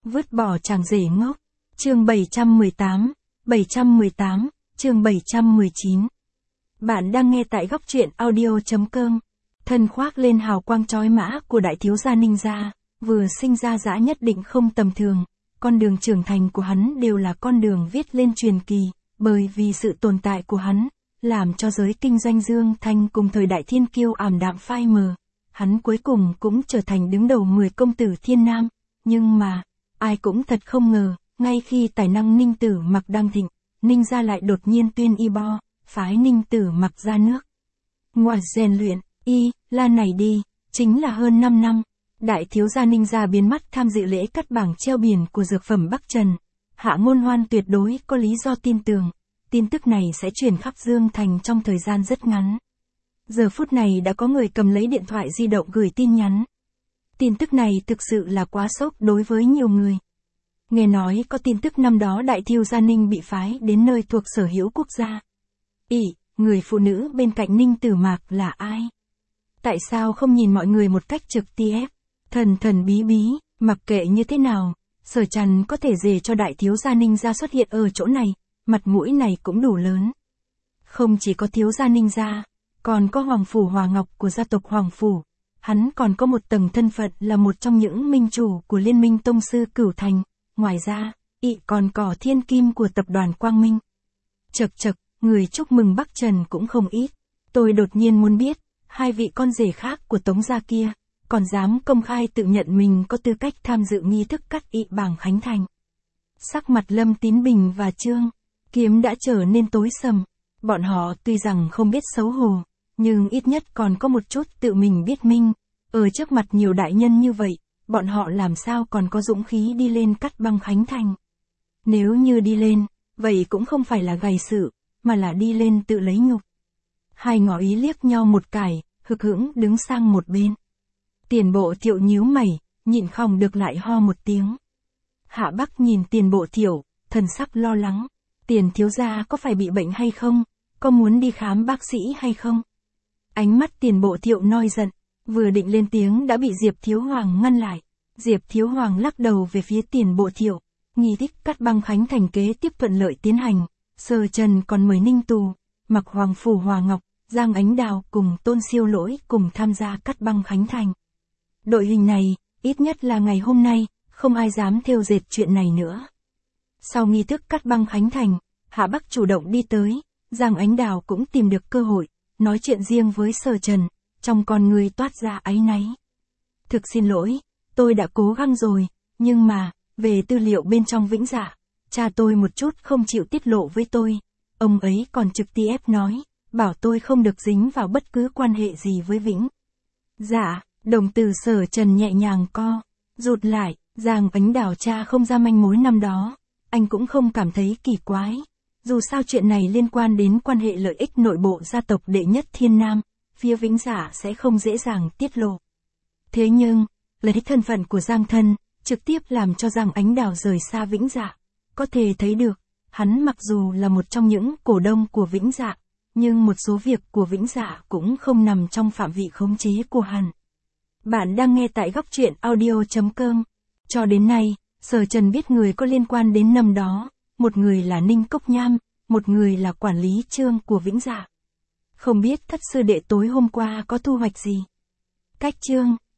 Vứt bỏ chàng rể ngốc. Chương 718, chương 719. Bạn đang nghe tại góc truyện audio.com. Thân khoác lên hào quang chói mã của đại thiếu gia Ninh gia, vừa sinh ra dã nhất định không tầm thường. Con đường trưởng thành của hắn đều là con đường viết lên truyền kỳ, bởi vì sự tồn tại của hắn, làm cho giới kinh doanh Dương Thanh cùng thời đại thiên kiêu ảm đạm phai mờ. Hắn cuối cùng cũng trở thành đứng đầu 10 công tử thiên nam, nhưng mà, ai cũng thật không ngờ, ngay khi tài năng Ninh Tử Mặc đang thịnh, Ninh gia lại đột nhiên tuyên y bo, phái Ninh Tử Mặc ra nước. Ngoài rèn luyện, la này đi, chính là hơn 5 năm. Đại thiếu gia Ninh gia biến mất tham dự lễ cắt bảng treo biển của dược phẩm Bắc Trần. Hạ Ngôn Hoan tuyệt đối có lý do tin tưởng, tin tức này sẽ truyền khắp Dương Thành trong thời gian rất ngắn. Giờ phút này đã có người cầm lấy điện thoại di động gửi tin nhắn. Tin tức này thực sự là quá sốc đối với nhiều người. Nghe nói có tin tức năm đó đại thiếu gia Ninh bị phái đến nơi thuộc sở hữu quốc gia. Người phụ nữ bên cạnh Ninh Tử Mặc là ai? Tại sao không nhìn mọi người một cách trực tiếp? Thần bí bí, mặc kệ như thế nào, Sở Trần có thể dè cho đại thiếu gia Ninh gia xuất hiện ở chỗ này, mặt mũi này cũng đủ lớn. Không chỉ có thiếu gia Ninh gia, còn có Hoàng Phủ Hòa Ngọc của gia tộc Hoàng Phủ. Hắn còn có một tầng thân phận là một trong những minh chủ của Liên minh Tông sư Cửu Thành. Ngoài ra, còn có thiên kim của tập đoàn Quang Minh. Chậc, người chúc mừng Bắc Trần cũng không ít. Tôi đột nhiên muốn biết, hai vị con rể khác của Tống gia kia, còn dám công khai tự nhận mình có tư cách tham dự nghi thức cắt bảng khánh thành. Sắc mặt Lâm Tín Bình và Trương Kiếm đã trở nên tối sầm. Bọn họ tuy rằng không biết xấu hổ, nhưng ít nhất còn có một chút tự mình biết minh. Ở trước mặt nhiều đại nhân như vậy, bọn họ làm sao còn có dũng khí đi lên cắt băng khánh thành. Nếu như đi lên, vậy cũng không phải là gầy sự, mà là đi lên tự lấy nhục. Hai ngỏ ý liếc nhau một cái, hực hững đứng sang một bên. Tiền Bộ Thiệu nhíu mày, nhịn không được lại ho một tiếng. Hạ Bắc nhìn Tiền Bộ Thiệu, thần sắc lo lắng. Tiền thiếu gia có phải bị bệnh hay không? Có muốn đi khám bác sĩ hay không? Ánh mắt Tiền Bộ Thiệu noi giận, vừa định lên tiếng đã bị Diệp Thiếu Hoàng ngăn lại. Diệp Thiếu Hoàng lắc đầu về phía Tiền Bộ Thiệu. Nghi thức cắt băng khánh thành kế tiếp thuận lợi tiến hành. Sở Trần còn mời Ninh Tù, Mặc Hoàng Phủ Hòa Ngọc, Giang Ánh Đào cùng Tôn Siêu Lỗi cùng tham gia cắt băng khánh thành. Đội hình này, ít nhất là ngày hôm nay, không ai dám thêu dệt chuyện này nữa. Sau nghi thức cắt băng khánh thành, Hạ Bắc chủ động đi tới, Giang Ánh Đào cũng tìm được cơ hội, nói chuyện riêng với Sở Trần, trong con người toát ra áy náy. Thực xin lỗi, tôi đã cố gắng rồi, nhưng mà, về tư liệu bên trong Vĩnh Dạ, cha tôi một chút không chịu tiết lộ với tôi, ông ấy còn trực tiếp nói, bảo tôi không được dính vào bất cứ quan hệ gì với Vĩnh Dạ. Đồng từ Sở Trần nhẹ nhàng rụt lại, Giang Ánh Đào cha không ra manh mối năm đó, anh cũng không cảm thấy kỳ quái. Dù sao chuyện này liên quan đến quan hệ lợi ích nội bộ gia tộc đệ nhất thiên nam, phía Vĩnh Dạ sẽ không dễ dàng tiết lộ. Thế nhưng, lấy thân phận của Giang thân, trực tiếp làm cho Giang Ánh Đào rời xa Vĩnh Dạ. Có thể thấy được, hắn mặc dù là một trong những cổ đông của Vĩnh Dạ, nhưng một số việc của Vĩnh Dạ cũng không nằm trong phạm vị khống chế của hắn. Bạn đang nghe tại góc truyện audio.com. Cho đến nay, Sở Trần biết người có liên quan đến năm đó, một người là Ninh Cốc Nham, một người là quản lý Trương của Vĩnh Dạ. Không biết thất sư đệ tối hôm qua có thu hoạch gì? Cách Trương